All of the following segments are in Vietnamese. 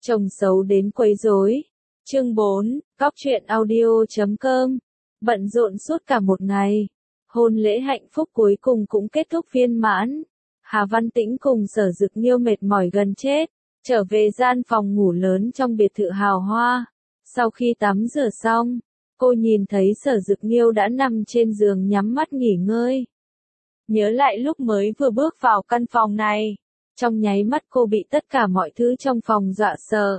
Chồng xấu đến quấy rối. Chương 4, Cóc truyện audio.com. Bận rộn suốt cả một ngày. Hôn lễ hạnh phúc cuối cùng cũng kết thúc viên mãn. Hà Văn Tĩnh cùng Sở Dực Nghiêu mệt mỏi gần chết, trở về gian phòng ngủ lớn trong biệt thự hào hoa. Sau khi tắm rửa xong, cô nhìn thấy Sở Dực Nghiêu đã nằm trên giường nhắm mắt nghỉ ngơi. Nhớ lại lúc mới vừa bước vào căn phòng này, trong nháy mắt cô bị tất cả mọi thứ trong phòng dọa sợ.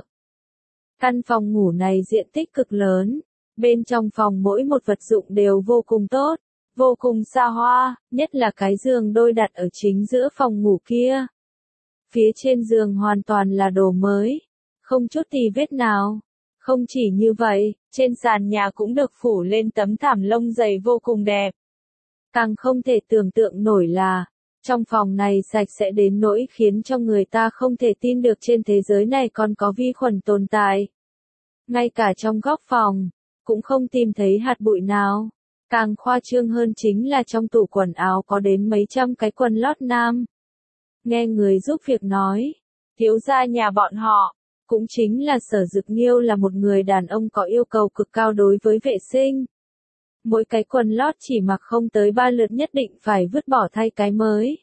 Căn phòng ngủ này diện tích cực lớn, bên trong phòng mỗi một vật dụng đều vô cùng tốt, vô cùng xa hoa, nhất là cái giường đôi đặt ở chính giữa phòng ngủ kia. Phía trên giường hoàn toàn là đồ mới, không chút tì vết nào. Không chỉ như vậy, trên sàn nhà cũng được phủ lên tấm thảm lông dày vô cùng đẹp. Càng không thể tưởng tượng nổi là, trong phòng này sạch sẽ đến nỗi khiến cho người ta không thể tin được trên thế giới này còn có vi khuẩn tồn tại. Ngay cả trong góc phòng, cũng không tìm thấy hạt bụi nào. Càng khoa trương hơn chính là trong tủ quần áo có đến mấy trăm cái quần lót nam. Nghe người giúp việc nói, thiếu gia nhà bọn họ, cũng chính là Sở Dực Nghiêu là một người đàn ông có yêu cầu cực cao đối với vệ sinh. Mỗi cái quần lót chỉ mặc không tới 3 lượt nhất định phải vứt bỏ thay cái mới.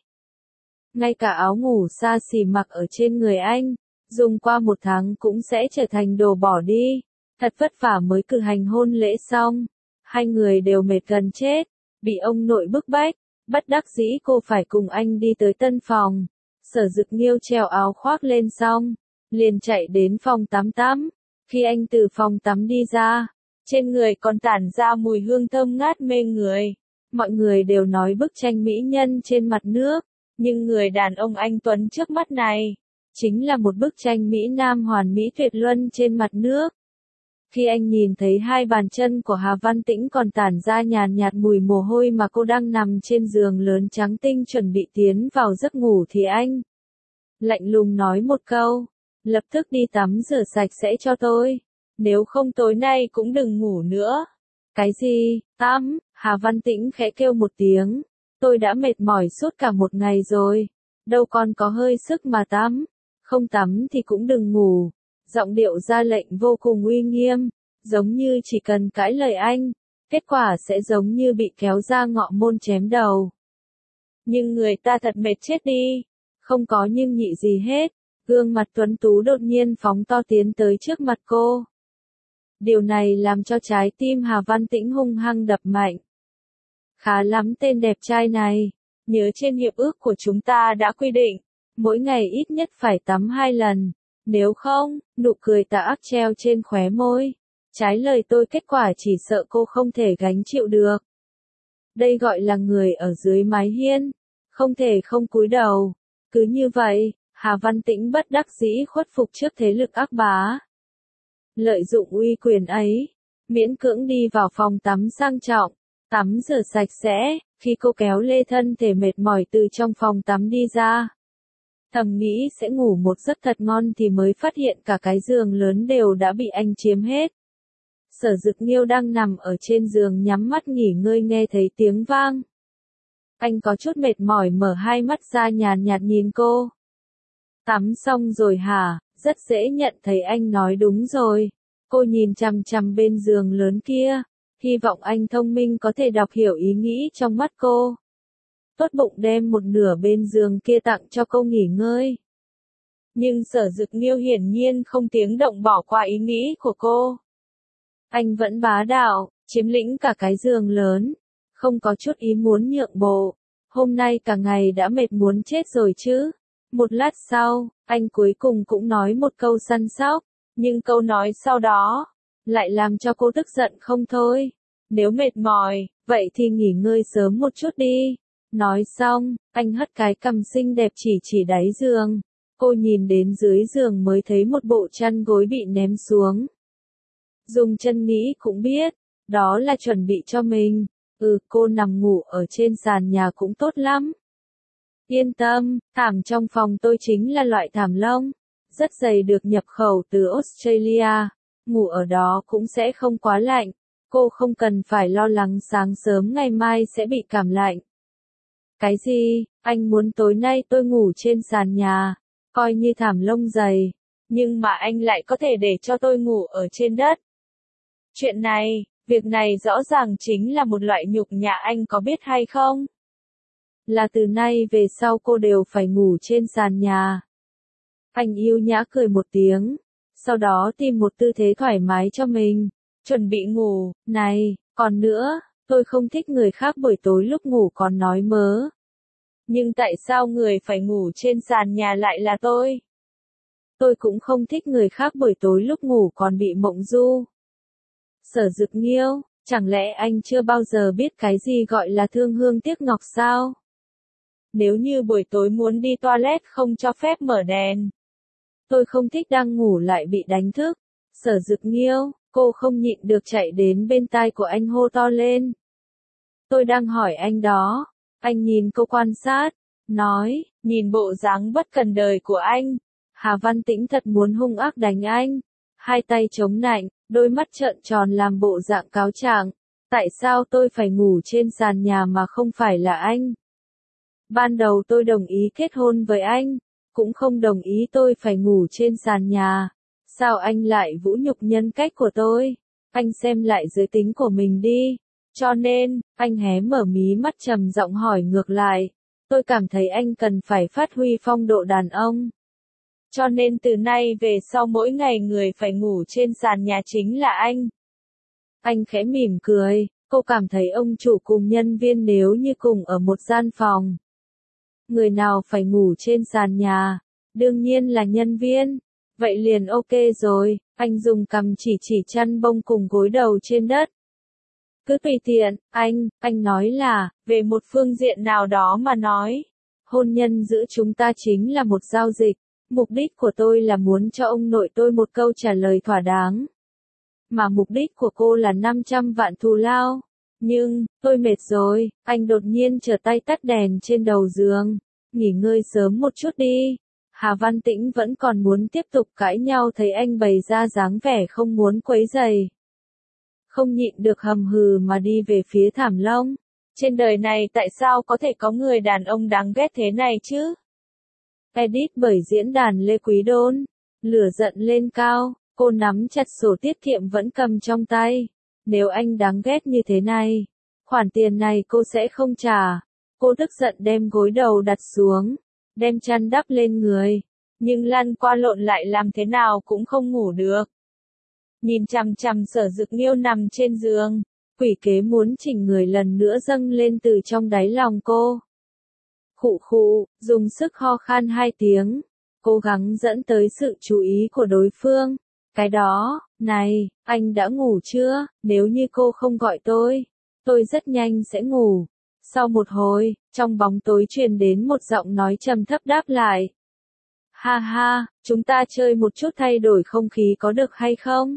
Ngay cả áo ngủ xa xỉ mặc ở trên người anh, dùng qua 1 tháng cũng sẽ trở thành đồ bỏ đi. Thật vất vả mới cử hành hôn lễ xong. Hai người đều mệt gần chết, bị ông nội bức bách, bất đắc dĩ cô phải cùng anh đi tới tân phòng. Sở Dực Nghiêu treo áo khoác lên xong, liền chạy đến phòng tắm tắm. Khi anh từ phòng tắm đi ra, trên người còn tản ra mùi hương thơm ngát mê người. Mọi người đều nói bức tranh mỹ nhân trên mặt nước, nhưng người đàn ông anh tuấn trước mắt này, chính là một bức tranh mỹ nam hoàn mỹ tuyệt luân trên mặt nước. Khi anh nhìn thấy hai bàn chân của Hà Văn Tĩnh còn tản ra nhàn nhạt mùi mồ hôi mà cô đang nằm trên giường lớn trắng tinh chuẩn bị tiến vào giấc ngủ thì anh lạnh lùng nói một câu, lập tức đi tắm rửa sạch sẽ cho tôi, nếu không tối nay cũng đừng ngủ nữa. Cái gì, tắm? Hà Văn Tĩnh khẽ kêu một tiếng, tôi đã mệt mỏi suốt cả một ngày rồi, đâu còn có hơi sức mà tắm, không tắm thì cũng đừng ngủ. Giọng điệu ra lệnh vô cùng uy nghiêm, giống như chỉ cần cãi lời anh, kết quả sẽ giống như bị kéo ra ngọ môn chém đầu. Nhưng người ta thật mệt chết đi, không có nhưng nhị gì hết, gương mặt tuấn tú đột nhiên phóng to tiến tới trước mặt cô. Điều này làm cho trái tim Hà Văn Tĩnh hung hăng đập mạnh. Khá lắm tên đẹp trai này, nhớ trên hiệp ước của chúng ta đã quy định, mỗi ngày ít nhất phải tắm 2 lần. Nếu không, nụ cười tà ác treo trên khóe môi. Trái lời tôi kết quả chỉ sợ cô không thể gánh chịu được. Đây gọi là người ở dưới mái hiên, không thể không cúi đầu. Cứ như vậy, Hà Văn Tĩnh bất đắc dĩ khuất phục trước thế lực ác bá. Lợi dụng uy quyền ấy, miễn cưỡng đi vào phòng tắm sang trọng, tắm rửa sạch sẽ, khi cô kéo lê thân thể mệt mỏi từ trong phòng tắm đi ra. Thầm nghĩ sẽ ngủ một giấc thật ngon thì mới phát hiện cả cái giường lớn đều đã bị anh chiếm hết. Sở Dực Nghiêu đang nằm ở trên giường nhắm mắt nghỉ ngơi nghe thấy tiếng vang. Anh có chút mệt mỏi mở hai mắt ra nhàn nhạt nhìn cô. Tắm xong rồi hả? Rất dễ nhận thấy anh nói đúng rồi. Cô nhìn chằm chằm bên giường lớn kia, hy vọng anh thông minh có thể đọc hiểu ý nghĩ trong mắt cô. Tốt bụng đem một nửa bên giường kia tặng cho cô nghỉ ngơi. Nhưng Sở Dực Nghiêu hiển nhiên không tiếng động bỏ qua ý nghĩ của cô. Anh vẫn bá đạo, chiếm lĩnh cả cái giường lớn, không có chút ý muốn nhượng bộ. Hôm nay cả ngày đã mệt muốn chết rồi chứ. Một lát sau, anh cuối cùng cũng nói một câu săn sóc, nhưng câu nói sau đó lại làm cho cô tức giận không thôi. Nếu mệt mỏi, vậy thì nghỉ ngơi sớm một chút đi. Nói xong, anh hất cái cằm xinh đẹp chỉ đáy giường. Cô nhìn đến dưới giường mới thấy một bộ chăn gối bị ném xuống. Dùng chân nghĩ cũng biết, đó là chuẩn bị cho mình. Cô nằm ngủ ở trên sàn nhà cũng tốt lắm. Yên tâm, thảm trong phòng tôi chính là loại thảm lông, rất dày được nhập khẩu từ Australia. Ngủ ở đó cũng sẽ không quá lạnh. Cô không cần phải lo lắng sáng sớm ngày mai sẽ bị cảm lạnh. Cái gì, anh muốn tối nay tôi ngủ trên sàn nhà, coi như thảm lông dày. Nhưng mà anh lại có thể để cho tôi ngủ ở trên đất. Việc này rõ ràng chính là một loại nhục nhã, anh có biết hay không? Là từ nay về sau cô đều phải ngủ trên sàn nhà. Anh yêu nhã cười một tiếng, sau đó tìm một tư thế thoải mái cho mình, chuẩn bị ngủ. Này, còn nữa, tôi không thích người khác buổi tối lúc ngủ còn nói mớ. Nhưng tại sao người phải ngủ trên sàn nhà lại là tôi? Tôi cũng không thích người khác buổi tối lúc ngủ còn bị mộng du. Sở Dực Nghiêu, chẳng lẽ anh chưa bao giờ biết cái gì gọi là thương hương tiếc ngọc sao? Nếu như buổi tối muốn đi toilet không cho phép mở đèn. Tôi không thích đang ngủ lại bị đánh thức. Sở Dực Nghiêu, cô không nhịn được chạy đến bên tai của anh hô to lên. Tôi đang hỏi anh đó. Anh nhìn cô quan sát, nói, nhìn bộ dáng bất cần đời của anh. Hà Văn Tĩnh thật muốn hung ác đánh anh. Hai tay chống nạnh, đôi mắt trợn tròn làm bộ dạng cáo trạng. Tại sao tôi phải ngủ trên sàn nhà mà không phải là anh? Ban đầu tôi đồng ý kết hôn với anh, cũng không đồng ý tôi phải ngủ trên sàn nhà. Sao anh lại vũ nhục nhân cách của tôi? Anh xem lại giới tính của mình đi. Cho nên, anh hé mở mí mắt trầm giọng hỏi ngược lại. Tôi cảm thấy anh cần phải phát huy phong độ đàn ông. Cho nên từ nay về sau mỗi ngày người phải ngủ trên sàn nhà chính là anh. Anh khẽ mỉm cười, cô cảm thấy ông chủ cùng nhân viên nếu như cùng ở một gian phòng. Người nào phải ngủ trên sàn nhà? Đương nhiên là nhân viên. Vậy liền ok rồi, anh dùng cằm chỉ chăn bông cùng gối đầu trên đất. Cứ tùy tiện, anh nói là, về một phương diện nào đó mà nói. Hôn nhân giữa chúng ta chính là một giao dịch. Mục đích của tôi là muốn cho ông nội tôi một câu trả lời thỏa đáng. Mà mục đích của cô là 500 vạn thù lao. Nhưng, tôi mệt rồi, anh đột nhiên trở tay tắt đèn trên đầu giường. Nghỉ ngơi sớm một chút đi. Hà Văn Tĩnh vẫn còn muốn tiếp tục cãi nhau thấy anh bày ra dáng vẻ không muốn quấy rầy. Không nhịn được hầm hừ mà đi về phía thảm lông. Trên đời này tại sao có thể có người đàn ông đáng ghét thế này chứ? Edit bởi diễn đàn Lê Quý Đôn. Lửa giận lên cao, cô nắm chặt sổ tiết kiệm vẫn cầm trong tay. Nếu anh đáng ghét như thế này, khoản tiền này cô sẽ không trả. Cô tức giận đem gối đầu đặt xuống, đem chăn đắp lên người, nhưng lăn qua lộn lại làm thế nào cũng không ngủ được. Nhìn chằm chằm Sở Dực Nghiêu nằm trên giường, quỷ kế muốn chỉnh người lần nữa dâng lên từ trong đáy lòng cô. Khụ khụ, dùng sức ho khan 2 tiếng, cố gắng dẫn tới sự chú ý của đối phương. Cái đó, này, anh đã ngủ chưa? Nếu như cô không gọi tôi rất nhanh sẽ ngủ. Sau một hồi, trong bóng tối truyền đến một giọng nói trầm thấp đáp lại. Ha ha, chúng ta chơi một chút thay đổi không khí có được hay không?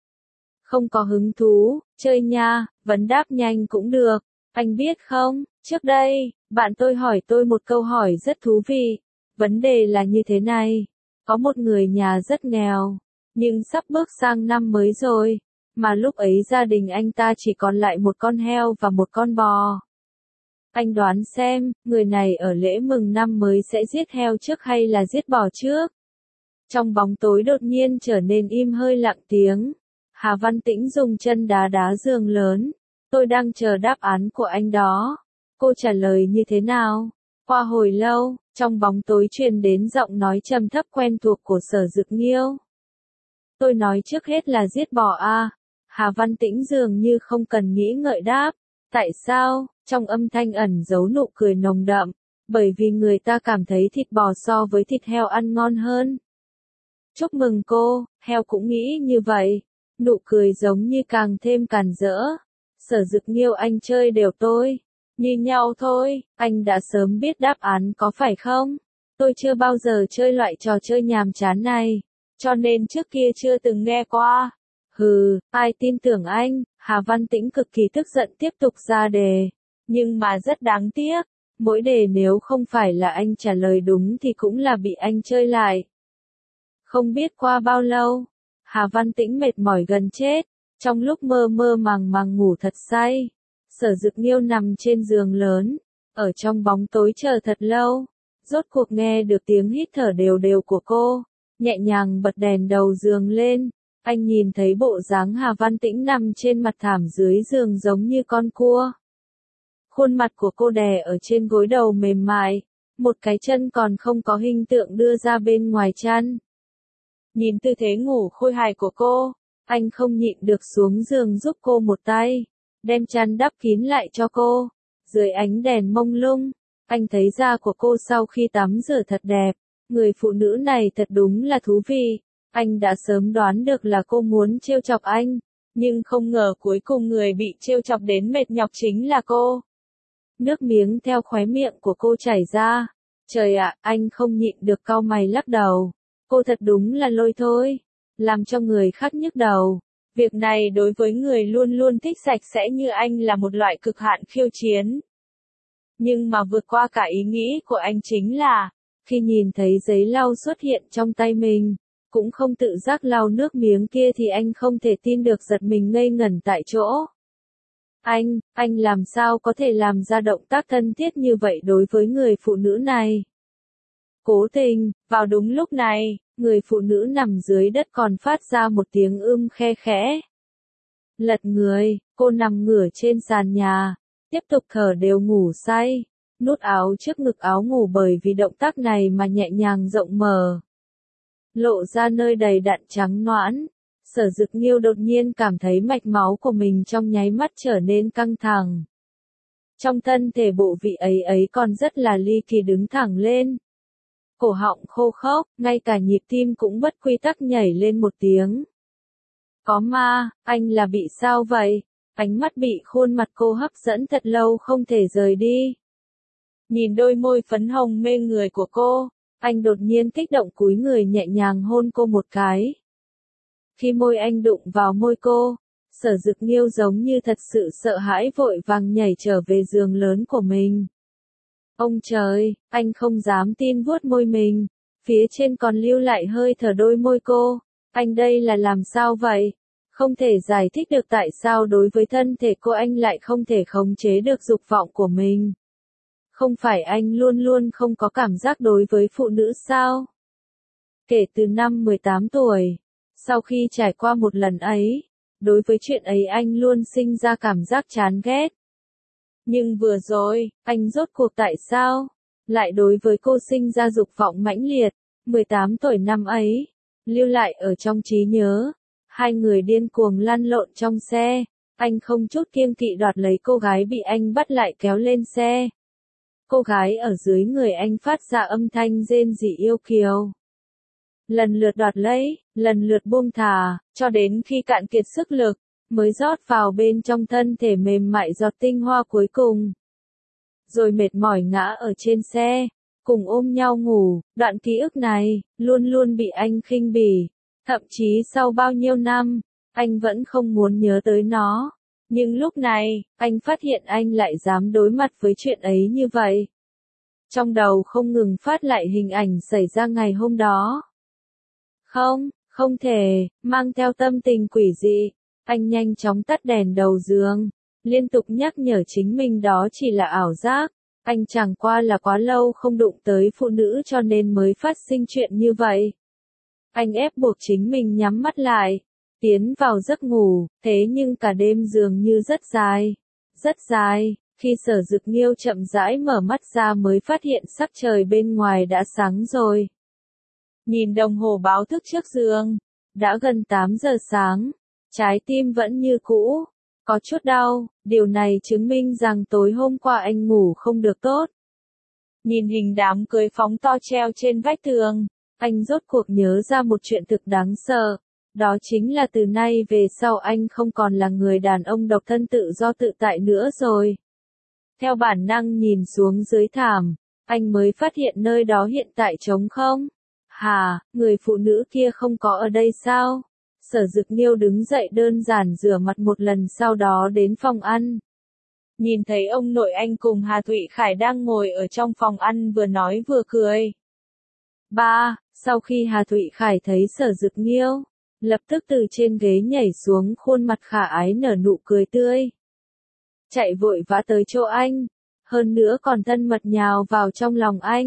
Không có hứng thú, chơi nha, vấn đáp nhanh cũng được. Anh biết không, trước đây, bạn tôi hỏi tôi một câu hỏi rất thú vị. Vấn đề là như thế này, có một người nhà rất nghèo, nhưng sắp bước sang năm mới rồi, mà lúc ấy gia đình anh ta chỉ còn lại một con heo và một con bò. Anh đoán xem, người này ở lễ mừng năm mới sẽ giết heo trước hay là giết bò trước? Trong bóng tối đột nhiên trở nên im hơi lặng tiếng. Hà Văn Tĩnh dùng chân đá đá giường lớn. Tôi đang chờ đáp án của anh đó. Cô trả lời như thế nào? Qua hồi lâu, trong bóng tối truyền đến giọng nói trầm thấp quen thuộc của Sở Dực Nghiêu. Tôi nói trước hết là giết bò à? Hà Văn Tĩnh dường như không cần nghĩ ngợi đáp. Tại sao? Trong âm thanh ẩn giấu nụ cười nồng đậm. Bởi vì người ta cảm thấy thịt bò so với thịt heo ăn ngon hơn. Chúc mừng cô, heo cũng nghĩ như vậy. Nụ cười giống như càng thêm càn rỡ. Sở Dực Nghiêu, anh chơi đều tôi. Như nhau thôi, anh đã sớm biết đáp án có phải không? Tôi chưa bao giờ chơi loại trò chơi nhàm chán này. Cho nên trước kia chưa từng nghe qua. Hừ, ai tin tưởng anh? Hà Văn Tĩnh cực kỳ tức giận tiếp tục ra đề. Nhưng mà rất đáng tiếc. Mỗi đề nếu không phải là anh trả lời đúng thì cũng là bị anh chơi lại. Không biết qua bao lâu, Hà Văn Tĩnh mệt mỏi gần chết. Trong lúc mơ mơ màng màng ngủ thật say, Sở Dực Nghiêu nằm trên giường lớn, ở trong bóng tối chờ thật lâu. Rốt cuộc nghe được tiếng hít thở đều đều của cô. nhẹ nhàng bật đèn đầu giường lên. Anh nhìn thấy bộ dáng Hà Văn Tĩnh nằm trên mặt thảm dưới giường giống như con cua. Khuôn mặt của cô đè ở trên gối đầu mềm mại, một cái chân còn không có hình tượng đưa ra bên ngoài chăn. Nhìn tư thế ngủ khôi hài của cô, anh không nhịn được xuống giường giúp cô một tay, đem chăn đắp kín lại cho cô. Dưới ánh đèn mông lung, anh thấy da của cô sau khi tắm rửa thật đẹp. Người phụ nữ này thật đúng là thú vị. Anh đã sớm đoán được là cô muốn trêu chọc anh, nhưng không ngờ cuối cùng người bị trêu chọc đến mệt nhọc chính là cô. Nước miếng theo khóe miệng của cô chảy ra. Trời ạ, anh không nhịn được cau mày lắc đầu. Cô thật đúng là lôi thôi, làm cho người khác nhức đầu. Việc này đối với người luôn luôn thích sạch sẽ như anh là một loại cực hạn khiêu chiến. Nhưng mà vượt qua cả ý nghĩ của anh chính là, khi nhìn thấy giấy lau xuất hiện trong tay mình, cũng không tự giác lau nước miếng kia thì anh không thể tin được, giật mình ngây ngẩn tại chỗ. Anh làm sao có thể làm ra động tác thân thiết như vậy đối với người phụ nữ này? Cố tình, vào đúng lúc này, người phụ nữ nằm dưới đất còn phát ra một tiếng khe khẽ. Lật người, cô nằm ngửa trên sàn nhà, tiếp tục thở đều ngủ say. Nút áo trước ngực áo ngủ bởi vì động tác này mà nhẹ nhàng rộng mở, lộ ra nơi đầy đặn trắng nõn. Sở Dực Nghiêu đột nhiên cảm thấy mạch máu của mình trong nháy mắt trở nên căng thẳng. Trong thân thể bộ vị ấy còn rất là ly kỳ đứng thẳng lên. Cổ họng khô khốc, ngay cả nhịp tim cũng bất quy tắc nhảy lên một tiếng. Có ma, anh là bị sao vậy? Ánh mắt bị khuôn mặt cô hấp dẫn thật lâu không thể rời đi. Nhìn đôi môi phấn hồng mê người của cô, anh đột nhiên kích động cúi người nhẹ nhàng hôn cô một cái. Khi môi anh đụng vào môi cô, Sở Dực Nghiêu giống như thật sự sợ hãi vội vàng nhảy trở về giường lớn của mình. Ông trời, anh không dám tin vuốt môi mình, phía trên còn lưu lại hơi thở đôi môi cô. Anh đây là làm sao vậy? Không thể giải thích được tại sao đối với thân thể cô anh lại không thể khống chế được dục vọng của mình. Không phải anh luôn luôn không có cảm giác đối với phụ nữ sao? Kể từ năm 18 tuổi, sau khi trải qua một lần ấy, đối với chuyện ấy anh luôn sinh ra cảm giác chán ghét. Nhưng vừa rồi, anh rốt cuộc tại sao lại đối với cô sinh ra dục vọng mãnh liệt? 18 tuổi năm ấy, lưu lại ở trong trí nhớ, hai người điên cuồng lăn lộn trong xe, anh không chút kiêng kỵ đoạt lấy cô gái bị anh bắt lại kéo lên xe. Cô gái ở dưới người anh phát ra âm thanh rên rỉ yêu kiều. Lần lượt đoạt lấy, lần lượt buông thả, cho đến khi cạn kiệt sức lực, mới rót vào bên trong thân thể mềm mại giọt tinh hoa cuối cùng. Rồi mệt mỏi ngã ở trên xe, cùng ôm nhau ngủ. Đoạn ký ức này, luôn luôn bị anh khinh bỉ. Thậm chí sau bao nhiêu năm, anh vẫn không muốn nhớ tới nó. Nhưng lúc này, anh phát hiện anh lại dám đối mặt với chuyện ấy như vậy. Trong đầu không ngừng phát lại hình ảnh xảy ra ngày hôm đó. Không thể, mang theo tâm tình quỷ dị, anh nhanh chóng tắt đèn đầu giường, liên tục nhắc nhở chính mình đó chỉ là ảo giác. Anh chẳng qua là quá lâu không đụng tới phụ nữ cho nên mới phát sinh chuyện như vậy. Anh ép buộc chính mình nhắm mắt lại, tiến vào giấc ngủ, thế nhưng cả đêm dường như rất dài. Khi Sở Dực Nghiêu chậm rãi mở mắt ra mới phát hiện sắc trời bên ngoài đã sáng rồi. Nhìn đồng hồ báo thức trước giường, đã gần 8 giờ sáng, trái tim vẫn như cũ, có chút đau, điều này chứng minh rằng tối hôm qua anh ngủ không được tốt. Nhìn hình đám cưới phóng to treo trên vách tường, anh rốt cuộc nhớ ra một chuyện thực đáng sợ, đó chính là từ nay về sau anh không còn là người đàn ông độc thân tự do tự tại nữa rồi. Theo bản năng nhìn xuống dưới thảm, anh mới phát hiện nơi đó hiện tại trống không. Hà, người phụ nữ kia không có ở đây sao? Sở Dực Nghiêu đứng dậy đơn giản rửa mặt một lần sau đó đến phòng ăn. Nhìn thấy ông nội anh cùng Hà Thụy Khải đang ngồi ở trong phòng ăn vừa nói vừa cười. Ba, sau khi Hà Thụy Khải thấy Sở Dực Nghiêu, lập tức từ trên ghế nhảy xuống, khuôn mặt khả ái nở nụ cười tươi. Chạy vội vã tới chỗ anh, hơn nữa còn thân mật nhào vào trong lòng anh,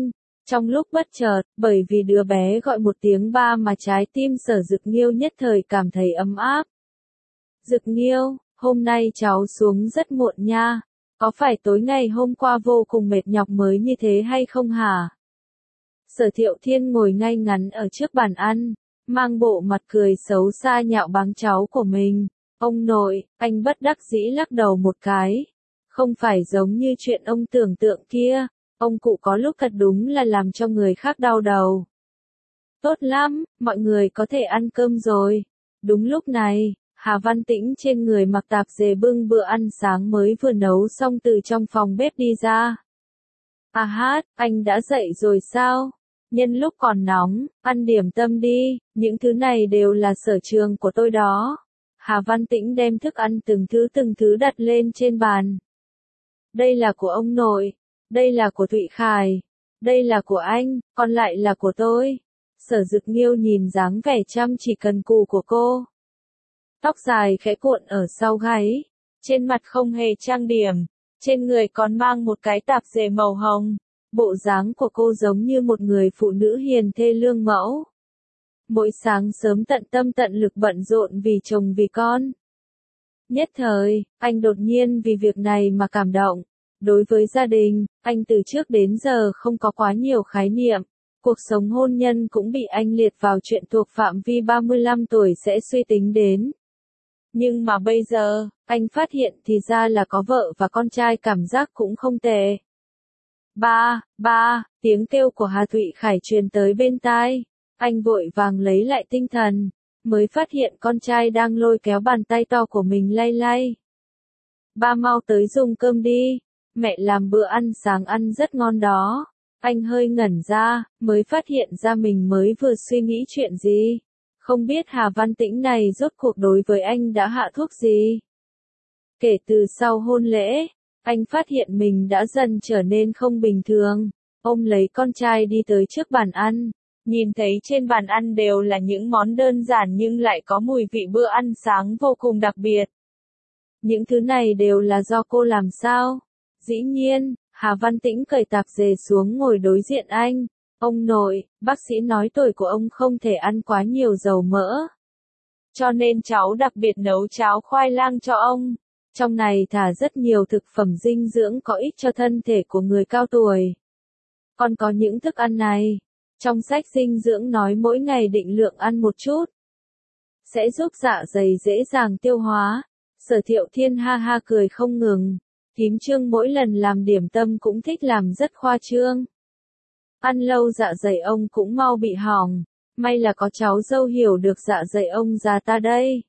Trong lúc bất chợt, bởi vì đứa bé gọi một tiếng ba mà trái tim Sở Dực Nghiêu nhất thời cảm thấy ấm áp. Dực Nghiêu, hôm nay cháu xuống rất muộn nha, có phải tối ngày hôm qua vô cùng mệt nhọc mới như thế hay không hả? Sở Thiệu Thiên ngồi ngay ngắn ở trước bàn ăn, mang bộ mặt cười xấu xa nhạo báng cháu của mình. Ông nội, anh bất đắc dĩ lắc đầu một cái. Không phải giống như chuyện ông tưởng tượng kia, ông cụ có lúc thật đúng là làm cho người khác đau đầu. Tốt lắm, mọi người có thể ăn cơm rồi. Đúng lúc này, Hà Văn Tĩnh trên người mặc tạp dề bưng bữa ăn sáng mới vừa nấu xong từ trong phòng bếp đi ra. À hát, anh đã dậy rồi sao? Nhân lúc còn nóng, ăn điểm tâm đi, những thứ này đều là sở trường của tôi đó. Hà Văn Tĩnh đem thức ăn từng thứ đặt lên trên bàn. Đây là của ông nội, đây là của Thụy Khải, đây là của anh, còn lại là của tôi. Sở Dực Nghiêu nhìn dáng vẻ chăm chỉ cần cù của cô. Tóc dài khẽ cuộn ở sau gáy, trên mặt không hề trang điểm, trên người còn mang một cái tạp dề màu hồng. Bộ dáng của cô giống như một người phụ nữ hiền thê lương mẫu. Mỗi sáng sớm tận tâm tận lực bận rộn vì chồng vì con. Nhất thời, anh đột nhiên vì việc này mà cảm động. Đối với gia đình, anh từ trước đến giờ không có quá nhiều khái niệm. Cuộc sống hôn nhân cũng bị anh liệt vào chuyện thuộc phạm vi 35 tuổi sẽ suy tính đến. Nhưng mà bây giờ, anh phát hiện thì ra là có vợ và con trai cảm giác cũng không tệ. Ba, tiếng kêu của Hà Thụy Khải truyền tới bên tai. Anh vội vàng lấy lại tinh thần, mới phát hiện con trai đang lôi kéo bàn tay to của mình lay lay. Ba mau tới dùng cơm đi, mẹ làm bữa ăn sáng ăn rất ngon đó. Anh hơi ngẩn ra, mới phát hiện ra mình mới vừa suy nghĩ chuyện gì. Không biết Hà Văn Tĩnh này rốt cuộc đối với anh đã hạ thuốc gì. Kể từ sau hôn lễ, anh phát hiện mình đã dần trở nên không bình thường. Ông lấy con trai đi tới trước bàn ăn, nhìn thấy trên bàn ăn đều là những món đơn giản nhưng lại có mùi vị bữa ăn sáng vô cùng đặc biệt. Những thứ này đều là do cô làm sao? Dĩ nhiên, Hà Văn Tĩnh cởi tạp dề xuống ngồi đối diện anh. Ông nội, bác sĩ nói tuổi của ông không thể ăn quá nhiều dầu mỡ. Cho nên cháu đặc biệt nấu cháo khoai lang cho ông. Trong này thả rất nhiều thực phẩm dinh dưỡng có ích cho thân thể của người cao tuổi. Còn có những thức ăn này. Trong sách dinh dưỡng nói mỗi ngày định lượng ăn một chút. Sẽ giúp dạ dày dễ dàng tiêu hóa. Sở Thiệu Thiên ha ha cười không ngừng. Tím Trương mỗi lần làm điểm tâm cũng thích làm rất khoa trương. Ăn lâu dạ dày ông cũng mau bị hỏng. May là có cháu dâu hiểu được dạ dày ông già ta đây.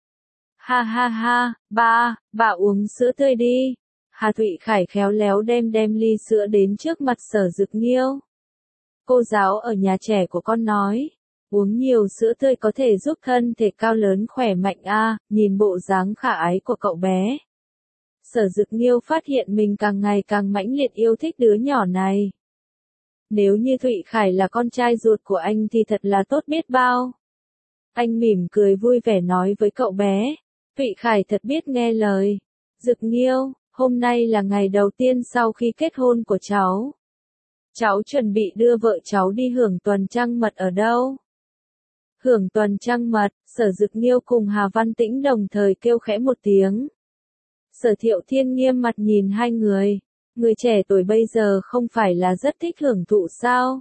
Ha ha ha, bà uống sữa tươi đi. Hà Thụy Khải khéo léo đem ly sữa đến trước mặt Sở Dực Nghiêu. Cô giáo ở nhà trẻ của con nói, uống nhiều sữa tươi có thể giúp thân thể cao lớn khỏe mạnh a. Nhìn bộ dáng khả ái của cậu bé. Sở Dực Nghiêu phát hiện mình càng ngày càng mãnh liệt yêu thích đứa nhỏ này. Nếu như Thụy Khải là con trai ruột của anh thì thật là tốt biết bao. Anh mỉm cười vui vẻ nói với cậu bé. Thụy Khải thật biết nghe lời. Dực Nghiêu, hôm nay là ngày đầu tiên sau khi kết hôn của cháu. Cháu chuẩn bị đưa vợ cháu đi hưởng tuần trăng mật ở đâu? Hưởng tuần trăng mật, Sở Dực Nghiêu cùng Hà Văn Tĩnh đồng thời kêu khẽ một tiếng. Sở Thiệu Thiên nghiêm mặt nhìn hai người. Người trẻ tuổi bây giờ không phải là rất thích hưởng thụ sao?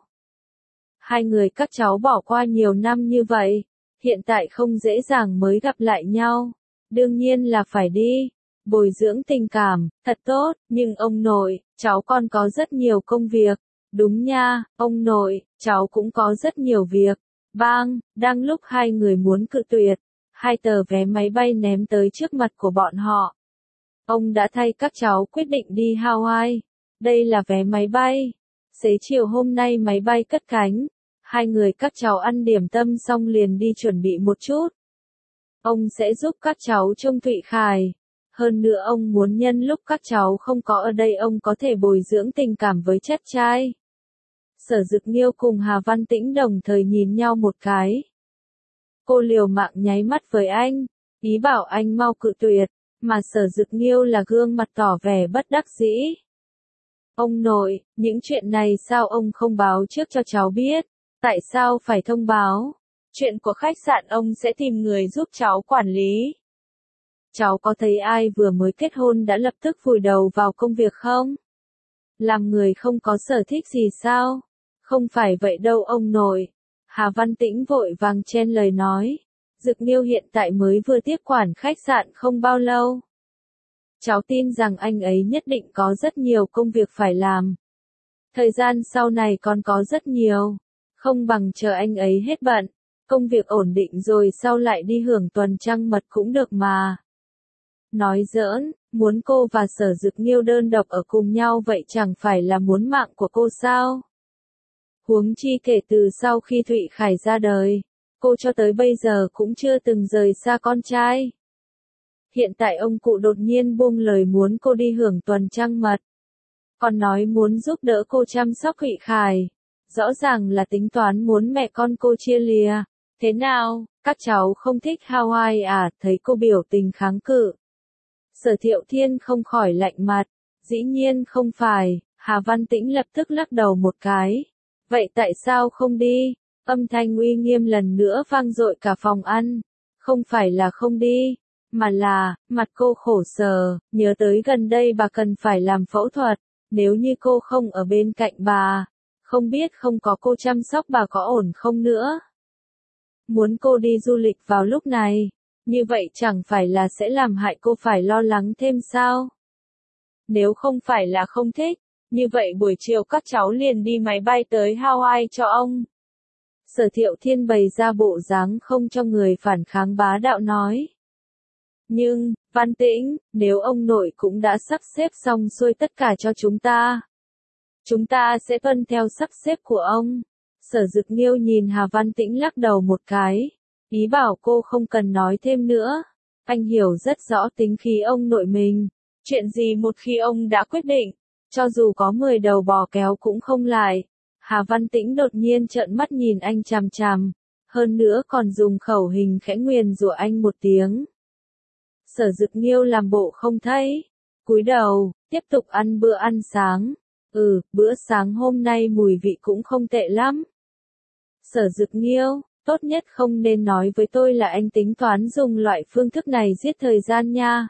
Hai người các cháu bỏ qua nhiều năm như vậy, hiện tại không dễ dàng mới gặp lại nhau. Đương nhiên là phải đi. Bồi dưỡng tình cảm, thật tốt, nhưng ông nội, cháu con có rất nhiều công việc. Đúng nha, ông nội, cháu cũng có rất nhiều việc. Bang, đang lúc hai người muốn cự tuyệt, hai tờ vé máy bay ném tới trước mặt của bọn họ. Ông đã thay các cháu quyết định đi Hawaii. Đây là vé máy bay. Xế chiều hôm nay máy bay cất cánh. Hai người các cháu ăn điểm tâm xong liền đi chuẩn bị một chút. Ông sẽ giúp các cháu trông Thụy Khải. Hơn nữa ông muốn nhân lúc các cháu không có ở đây ông có thể bồi dưỡng tình cảm với chất trai. Sở Dực Nghiêu cùng Hà Văn Tĩnh đồng thời nhìn nhau một cái. Cô liều mạng nháy mắt với anh, ý bảo anh mau cự tuyệt, mà Sở Dực Nghiêu là gương mặt tỏ vẻ bất đắc dĩ. Ông nội, những chuyện này sao ông không báo trước cho cháu biết? Tại sao phải thông báo? Chuyện của khách sạn ông sẽ tìm người giúp cháu quản lý. Cháu có thấy ai vừa mới kết hôn đã lập tức vùi đầu vào công việc không? Làm người không có sở thích gì sao? Không phải vậy đâu ông nội. Hà Văn Tĩnh vội vàng chen lời nói. Dực Nghiêu hiện tại mới vừa tiếp quản khách sạn không bao lâu. Cháu tin rằng anh ấy nhất định có rất nhiều công việc phải làm. Thời gian sau này còn có rất nhiều. Không bằng chờ anh ấy hết bận. Công việc ổn định rồi sau lại đi hưởng tuần trăng mật cũng được mà. Nói giỡn, muốn cô và Sở Dực Nghiêu đơn độc ở cùng nhau vậy chẳng phải là muốn mạng của cô sao? Huống chi kể từ sau khi Thụy Khải ra đời, cô cho tới bây giờ cũng chưa từng rời xa con trai. Hiện tại ông cụ đột nhiên buông lời muốn cô đi hưởng tuần trăng mật. Còn nói muốn giúp đỡ cô chăm sóc Thụy Khải. Rõ ràng là tính toán muốn mẹ con cô chia lìa. Thế nào, các cháu không thích Hawaii à? Thấy cô biểu tình kháng cự. Sở Thiệu Thiên không khỏi lạnh mặt. Dĩ nhiên không phải, Hà Văn Tĩnh lập tức lắc đầu một cái. Vậy tại sao không đi? Âm thanh uy nghiêm lần nữa vang dội cả phòng ăn. Không phải là không đi, mà là, mặt cô khổ sở, nhớ tới gần đây bà cần phải làm phẫu thuật. Nếu như cô không ở bên cạnh bà, không biết không có cô chăm sóc bà có ổn không nữa. Muốn cô đi du lịch vào lúc này, như vậy chẳng phải là sẽ làm hại cô phải lo lắng thêm sao? Nếu không phải là không thích, như vậy buổi chiều các cháu liền đi máy bay tới Hawaii cho ông. Sở Thiệu Thiên bày ra bộ dáng không cho người phản kháng bá đạo nói. Nhưng, Văn Tĩnh, nếu ông nội cũng đã sắp xếp xong xuôi tất cả cho chúng ta sẽ tuân theo sắp xếp của ông. Sở Dực Nghiêu nhìn Hà Văn Tĩnh lắc đầu một cái, ý bảo cô không cần nói thêm nữa. Anh hiểu rất rõ tính khí ông nội mình. Chuyện gì một khi ông đã quyết định, cho dù có 10 đầu bò kéo cũng không lại. Hà Văn Tĩnh đột nhiên trợn mắt nhìn anh chằm chằm, hơn nữa còn dùng khẩu hình khẽ nguyền rủa anh một tiếng. Sở Dực Nghiêu làm bộ không thấy, cúi đầu, tiếp tục ăn bữa ăn sáng. Bữa sáng hôm nay mùi vị cũng không tệ lắm. Sở Dực Nghiêu, tốt nhất không nên nói với tôi là anh tính toán dùng loại phương thức này giết thời gian nha.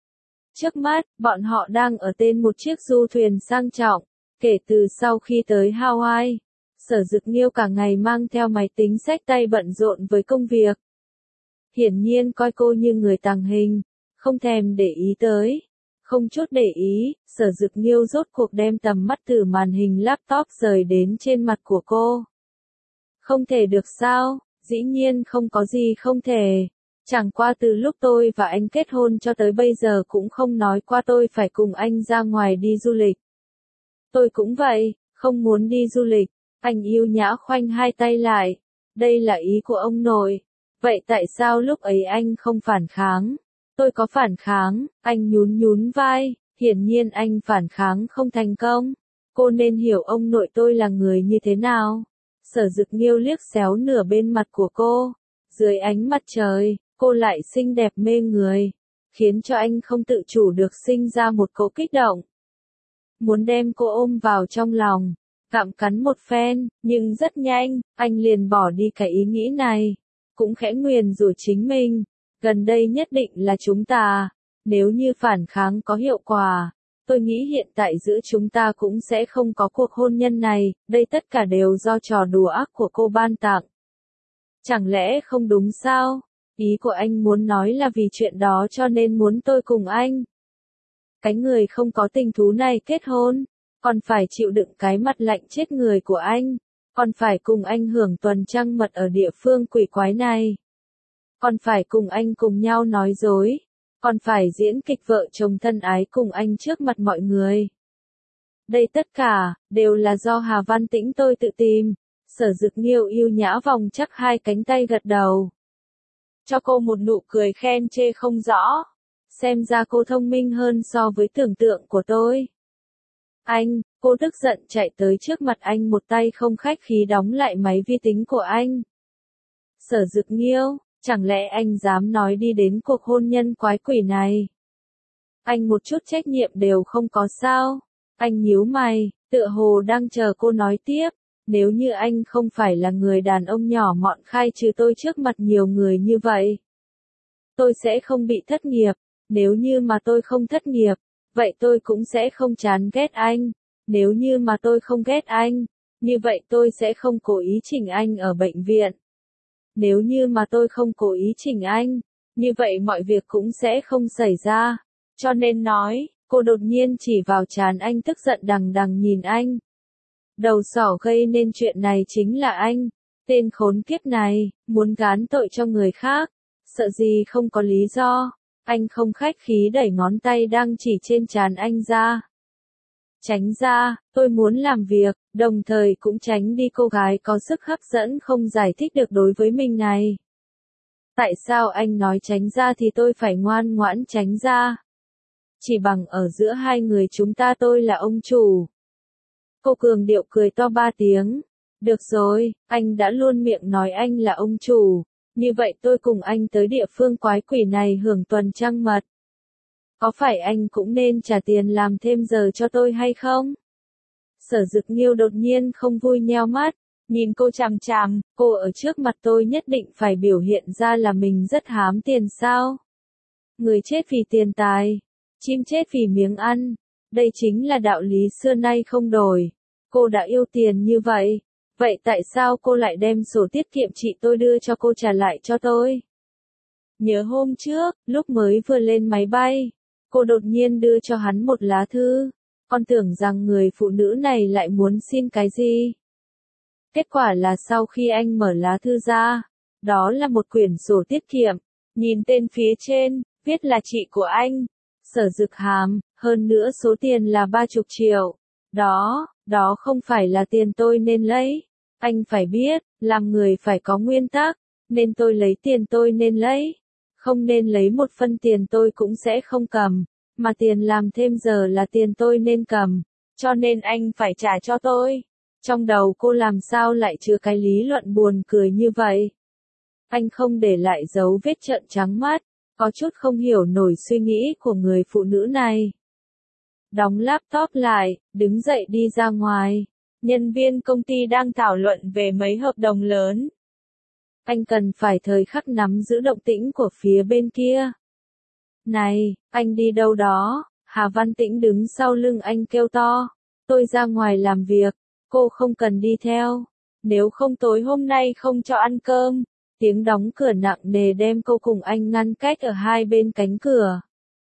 Trước mắt, bọn họ đang ở tên một chiếc du thuyền sang trọng. Kể từ sau khi tới Hawaii, Sở Dực Nghiêu cả ngày mang theo máy tính xách tay bận rộn với công việc. Hiển nhiên coi cô như người tàng hình, không thèm để ý tới. Không chút để ý, Sở Dực Nghiêu rốt cuộc đem tầm mắt từ màn hình laptop rời đến trên mặt của cô. Không thể được sao? Dĩ nhiên không có gì không thể. Chẳng qua từ lúc tôi và anh kết hôn cho tới bây giờ cũng không nói qua tôi phải cùng anh ra ngoài đi du lịch. Tôi cũng vậy, không muốn đi du lịch. Anh yêu nhã khoanh hai tay lại. Đây là ý của ông nội. Vậy tại sao lúc ấy anh không phản kháng? Tôi có phản kháng, anh nhún vai. Hiển nhiên anh phản kháng không thành công. Cô nên hiểu ông nội tôi là người như thế nào. Sở Dực Nghiêu liếc xéo nửa bên mặt của cô. Dưới ánh mặt trời, cô lại xinh đẹp mê người, khiến cho anh không tự chủ được sinh ra một cỗ kích động. Muốn đem cô ôm vào trong lòng, gặm cắn một phen, nhưng rất nhanh, anh liền bỏ đi cái ý nghĩ này. Cũng khẽ nguyền rủa chính mình, gần đây nhất định là chúng ta, nếu như phản kháng có hiệu quả. Tôi nghĩ hiện tại giữa chúng ta cũng sẽ không có cuộc hôn nhân này, đây tất cả đều do trò đùa ác của cô ban tặng. Chẳng lẽ không đúng sao? Ý của anh muốn nói là vì chuyện đó cho nên muốn tôi cùng anh. Cái người không có tình thú này kết hôn, còn phải chịu đựng cái mặt lạnh chết người của anh, còn phải cùng anh hưởng tuần trăng mật ở địa phương quỷ quái này. Còn phải cùng anh cùng nhau nói dối, còn phải diễn kịch vợ chồng thân ái cùng anh trước mặt mọi người. Đây tất cả, đều là do Hà Văn Tĩnh tôi tự tìm. Sở Dực Nghiêu yêu nhã vòng chắc hai cánh tay gật đầu. Cho cô một nụ cười khen chê không rõ. Xem ra cô thông minh hơn so với tưởng tượng của tôi. Anh, cô tức giận chạy tới trước mặt anh một tay không khách khí đóng lại máy vi tính của anh. Sở Dực Nghiêu, chẳng lẽ anh dám nói đi đến cuộc hôn nhân quái quỷ này? Anh một chút trách nhiệm đều không có sao? Anh nhíu mày, tựa hồ đang chờ cô nói tiếp. Nếu như anh không phải là người đàn ông nhỏ mọn khai trừ tôi trước mặt nhiều người như vậy, tôi sẽ không bị thất nghiệp. Nếu như mà tôi không thất nghiệp, vậy tôi cũng sẽ không chán ghét anh. Nếu như mà tôi không ghét anh, như vậy tôi sẽ không cố ý chỉnh anh ở bệnh viện. Nếu như mà tôi không cố ý chỉnh anh, như vậy mọi việc cũng sẽ không xảy ra. Cho nên nói, cô đột nhiên chỉ vào trán anh tức giận đằng đằng nhìn anh. Đầu sỏ gây nên chuyện này chính là anh. Tên khốn kiếp này, muốn gán tội cho người khác. Sợ gì không có lý do. Anh không khách khí đẩy ngón tay đang chỉ trên trán anh ra. Tránh ra, tôi muốn làm việc, đồng thời cũng tránh đi cô gái có sức hấp dẫn không giải thích được đối với mình này. Tại sao anh nói tránh ra thì tôi phải ngoan ngoãn tránh ra? Chỉ bằng ở giữa hai người chúng ta tôi là ông chủ. Cô cường điệu cười to 3 tiếng. Được rồi, anh đã luôn miệng nói anh là ông chủ. Như vậy tôi cùng anh tới địa phương quái quỷ này hưởng tuần trăng mật. Có phải anh cũng nên trả tiền làm thêm giờ cho tôi hay không? Sở Dực Nghiêu đột nhiên không vui nheo mắt, nhìn cô chằm chằm, cô ở trước mặt tôi nhất định phải biểu hiện ra là mình rất hám tiền sao? Người chết vì tiền tài, chim chết vì miếng ăn, đây chính là đạo lý xưa nay không đổi. Cô đã yêu tiền như vậy, vậy tại sao cô lại đem sổ tiết kiệm chị tôi đưa cho cô trả lại cho tôi? Nhớ hôm trước, lúc mới vừa lên máy bay, cô đột nhiên đưa cho hắn một lá thư. Con tưởng rằng người phụ nữ này lại muốn xin cái gì. Kết quả là sau khi anh mở lá thư ra, đó là một quyển sổ tiết kiệm. Nhìn tên phía trên, viết là chị của anh, Sở Dực Hàm, hơn nữa số tiền là 30 triệu. Đó không phải là tiền tôi nên lấy. Anh phải biết, làm người phải có nguyên tắc, nên tôi lấy tiền tôi nên lấy. Không nên lấy một phân tiền tôi cũng sẽ không cầm, mà tiền làm thêm giờ là tiền tôi nên cầm, cho nên anh phải trả cho tôi. Trong đầu cô làm sao lại chứa cái lý luận buồn cười như vậy? Anh không để lại dấu vết trợn trắng mắt, có chút không hiểu nổi suy nghĩ của người phụ nữ này. Đóng laptop lại, đứng dậy đi ra ngoài. Nhân viên công ty đang thảo luận về mấy hợp đồng lớn. Anh cần phải thời khắc nắm giữ động tĩnh của phía bên kia. Này, anh đi đâu đó? Hà Văn Tĩnh đứng sau lưng anh kêu to. Tôi ra ngoài làm việc, cô không cần đi theo. Nếu không tối hôm nay không cho ăn cơm. Tiếng đóng cửa nặng nề đem cô cùng anh ngăn cách ở hai bên cánh cửa.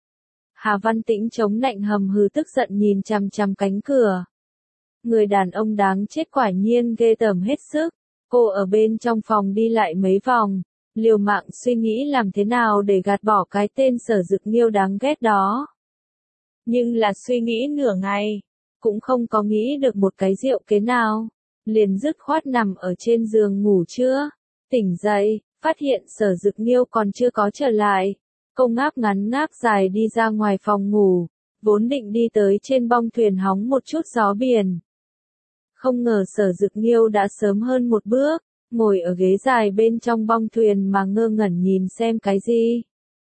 Hà Văn Tĩnh chống nạnh hầm hừ tức giận nhìn chằm chằm cánh cửa. Người đàn ông đáng chết quả nhiên ghê tởm hết sức. Cô ở bên trong phòng đi lại mấy vòng, liều mạng suy nghĩ làm thế nào để gạt bỏ cái tên Sở Dực Nghiêu đáng ghét đó. Nhưng là suy nghĩ nửa ngày, cũng không có nghĩ được một cái diệu kế nào, liền dứt khoát nằm ở trên giường ngủ trưa. Tỉnh dậy, phát hiện Sở Dực Nghiêu còn chưa có trở lại. Cô ngáp ngắn ngáp dài đi ra ngoài phòng ngủ, vốn định đi tới trên bong thuyền hóng một chút gió biển. Không ngờ Sở Dực Nghiêu đã sớm hơn một bước, ngồi ở ghế dài bên trong bong thuyền mà ngơ ngẩn nhìn xem cái gì.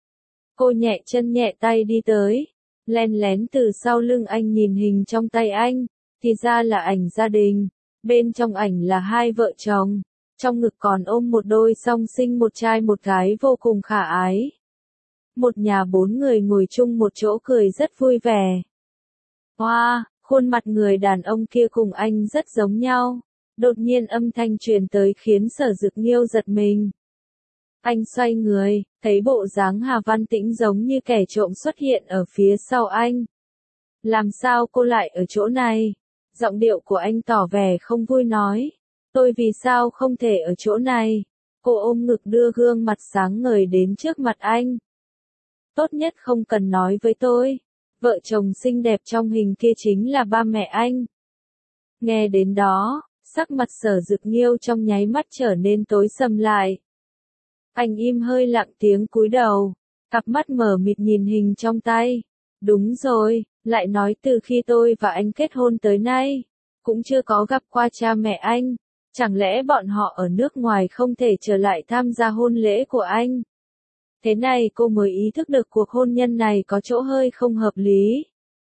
Cô nhẹ chân nhẹ tay đi tới, len lén từ sau lưng anh nhìn hình trong tay anh, thì ra là ảnh gia đình. Bên trong ảnh là hai vợ chồng, trong ngực còn ôm một đôi song sinh một trai một gái vô cùng khả ái. Một nhà 4 người ngồi chung một chỗ cười rất vui vẻ. Wow! Khuôn mặt người đàn ông kia cùng anh rất giống nhau. Đột nhiên âm thanh truyền tới khiến Sở Dực Nghiêu giật mình. Anh xoay người, thấy bộ dáng Hà Văn Tĩnh giống như kẻ trộm xuất hiện ở phía sau anh. Làm sao cô lại ở chỗ này? Giọng điệu của anh tỏ vẻ không vui nói. Tôi vì sao không thể ở chỗ này? Cô ôm ngực đưa gương mặt sáng ngời đến trước mặt anh. Tốt nhất không cần nói với tôi. Vợ chồng xinh đẹp trong hình kia chính là ba mẹ anh. Nghe đến đó, sắc mặt Sở Dực Nghiêu trong nháy mắt trở nên tối sầm lại. Anh im hơi lặng tiếng cúi đầu, cặp mắt mở mịt nhìn hình trong tay. Đúng rồi, lại nói từ khi tôi và anh kết hôn tới nay, cũng chưa có gặp qua cha mẹ anh. Chẳng lẽ bọn họ ở nước ngoài không thể trở lại tham gia hôn lễ của anh? Thế này cô mới ý thức được cuộc hôn nhân này có chỗ hơi không hợp lý.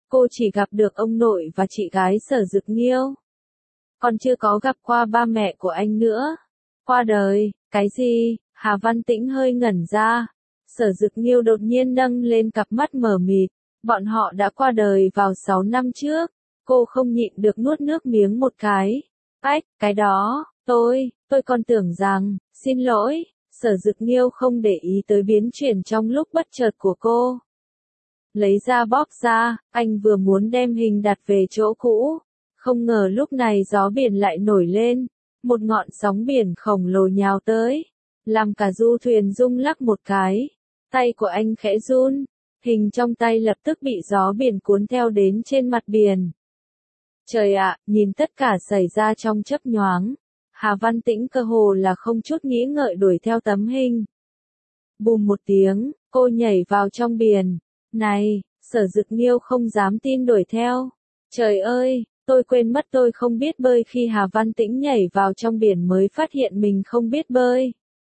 Cô chỉ gặp được ông nội và chị gái Sở Dực Nghiêu. Còn chưa có gặp qua ba mẹ của anh nữa. Qua đời, cái gì? Hà Văn Tĩnh hơi ngẩn ra. Sở Dực Nghiêu đột nhiên nâng lên cặp mắt mờ mịt. Bọn họ đã qua đời vào 6 năm trước. Cô không nhịn được nuốt nước miếng một cái. Ách, cái đó, tôi còn tưởng rằng, xin lỗi. Sở Dực Nghiêu không để ý tới biến chuyển trong lúc bất chợt của cô. Lấy ra bóp ra, anh vừa muốn đem hình đặt về chỗ cũ. Không ngờ lúc này gió biển lại nổi lên. Một ngọn sóng biển khổng lồ nhào tới. Làm cả du thuyền rung lắc một cái. Tay của anh khẽ run. Hình trong tay lập tức bị gió biển cuốn theo đến trên mặt biển. Trời ạ, nhìn tất cả xảy ra trong chớp nhoáng. Hà Văn Tĩnh cơ hồ là không chút nghĩ ngợi đuổi theo tấm hình. Bùm một tiếng, cô nhảy vào trong biển. Này, Sở Dực Nghiêu không dám tin đuổi theo. Trời ơi, tôi quên mất tôi không biết bơi khi Hà Văn Tĩnh nhảy vào trong biển mới phát hiện mình không biết bơi.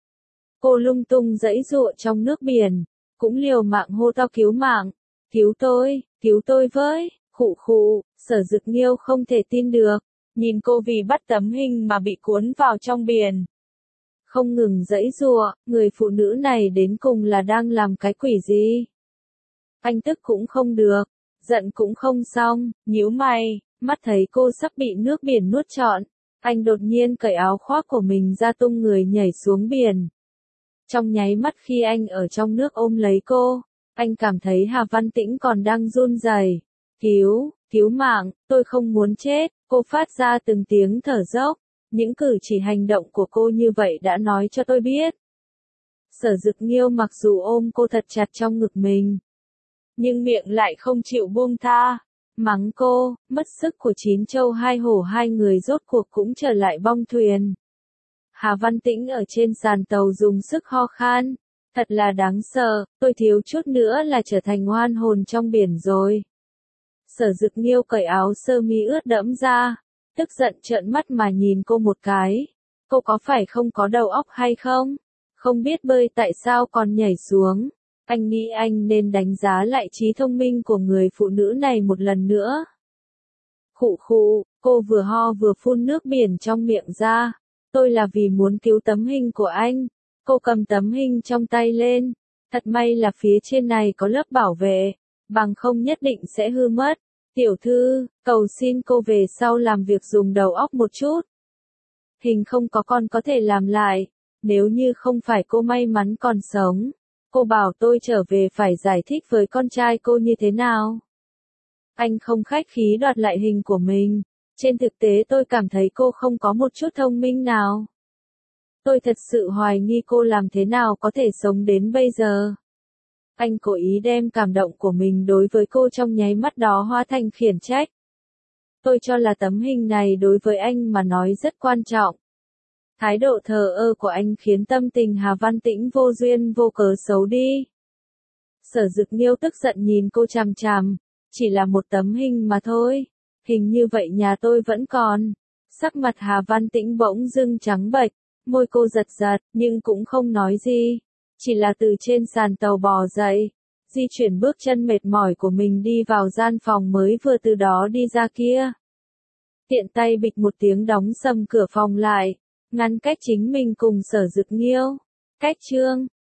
Cô lung tung giãy giụa trong nước biển, cũng liều mạng hô to cứu mạng. Cứu tôi với, khụ khụ, Sở Dực Nghiêu không thể tin được. Nhìn cô vì bắt tấm hình mà bị cuốn vào trong biển. Không ngừng giãy giụa, người phụ nữ này đến cùng là đang làm cái quỷ gì? Anh tức cũng không được, giận cũng không xong, nhíu mày, mắt thấy cô sắp bị nước biển nuốt trọn. Anh đột nhiên cởi áo khoác của mình ra tung người nhảy xuống biển. Trong nháy mắt khi anh ở trong nước ôm lấy cô, anh cảm thấy Hà Văn Tĩnh còn đang run rẩy. Cứu mạng, tôi không muốn chết, cô phát ra từng tiếng thở dốc. Những cử chỉ hành động của cô như vậy đã nói cho tôi biết. Sở Dực Nghiêu mặc dù ôm cô thật chặt trong ngực mình, nhưng miệng lại không chịu buông tha. Mắng cô, mất sức của chín châu hai hổ hai người rốt cuộc cũng trở lại bong thuyền. Hà Văn Tĩnh ở trên sàn tàu dùng sức ho khan. Thật là đáng sợ, tôi thiếu chút nữa là trở thành oan hồn trong biển rồi. Sở Dực Nghiêu cởi áo sơ mi ướt đẫm ra, tức giận trợn mắt mà nhìn cô một cái. Cô có phải không có đầu óc hay không? Không biết bơi tại sao còn nhảy xuống? Anh nghĩ anh nên đánh giá lại trí thông minh của người phụ nữ này một lần nữa. Khụ khụ, cô vừa ho vừa phun nước biển trong miệng ra. Tôi là vì muốn cứu tấm hình của anh. Cô cầm tấm hình trong tay lên. Thật may là phía trên này có lớp bảo vệ, bằng không nhất định sẽ hư mất. Tiểu thư, cầu xin cô về sau làm việc dùng đầu óc một chút. Hình không có con có thể làm lại. Nếu như không phải cô may mắn còn sống, cô bảo tôi trở về phải giải thích với con trai cô như thế nào. Anh không khách khí đoạt lại hình của mình. Trên thực tế tôi cảm thấy cô không có một chút thông minh nào. Tôi thật sự hoài nghi cô làm thế nào có thể sống đến bây giờ. Anh cố ý đem cảm động của mình đối với cô trong nháy mắt đó hóa thành khiển trách. Tôi cho là tấm hình này đối với anh mà nói rất quan trọng. Thái độ thờ ơ của anh khiến tâm tình Hà Văn Tĩnh vô duyên vô cớ xấu đi. Sở Dực Nghiêu tức giận nhìn cô chằm chằm. Chỉ là một tấm hình mà thôi. Hình như vậy nhà tôi vẫn còn. Sắc mặt Hà Văn Tĩnh bỗng dưng trắng bệch. Môi cô giật giật, nhưng cũng không nói gì. Chỉ là từ trên sàn tàu bò dậy. Di chuyển bước chân mệt mỏi của mình đi vào gian phòng mới vừa từ đó đi ra kia. Tiện tay bịch một tiếng đóng sầm cửa phòng lại. Ngăn cách chính mình cùng Sở Dực Nghiêu. Cách chương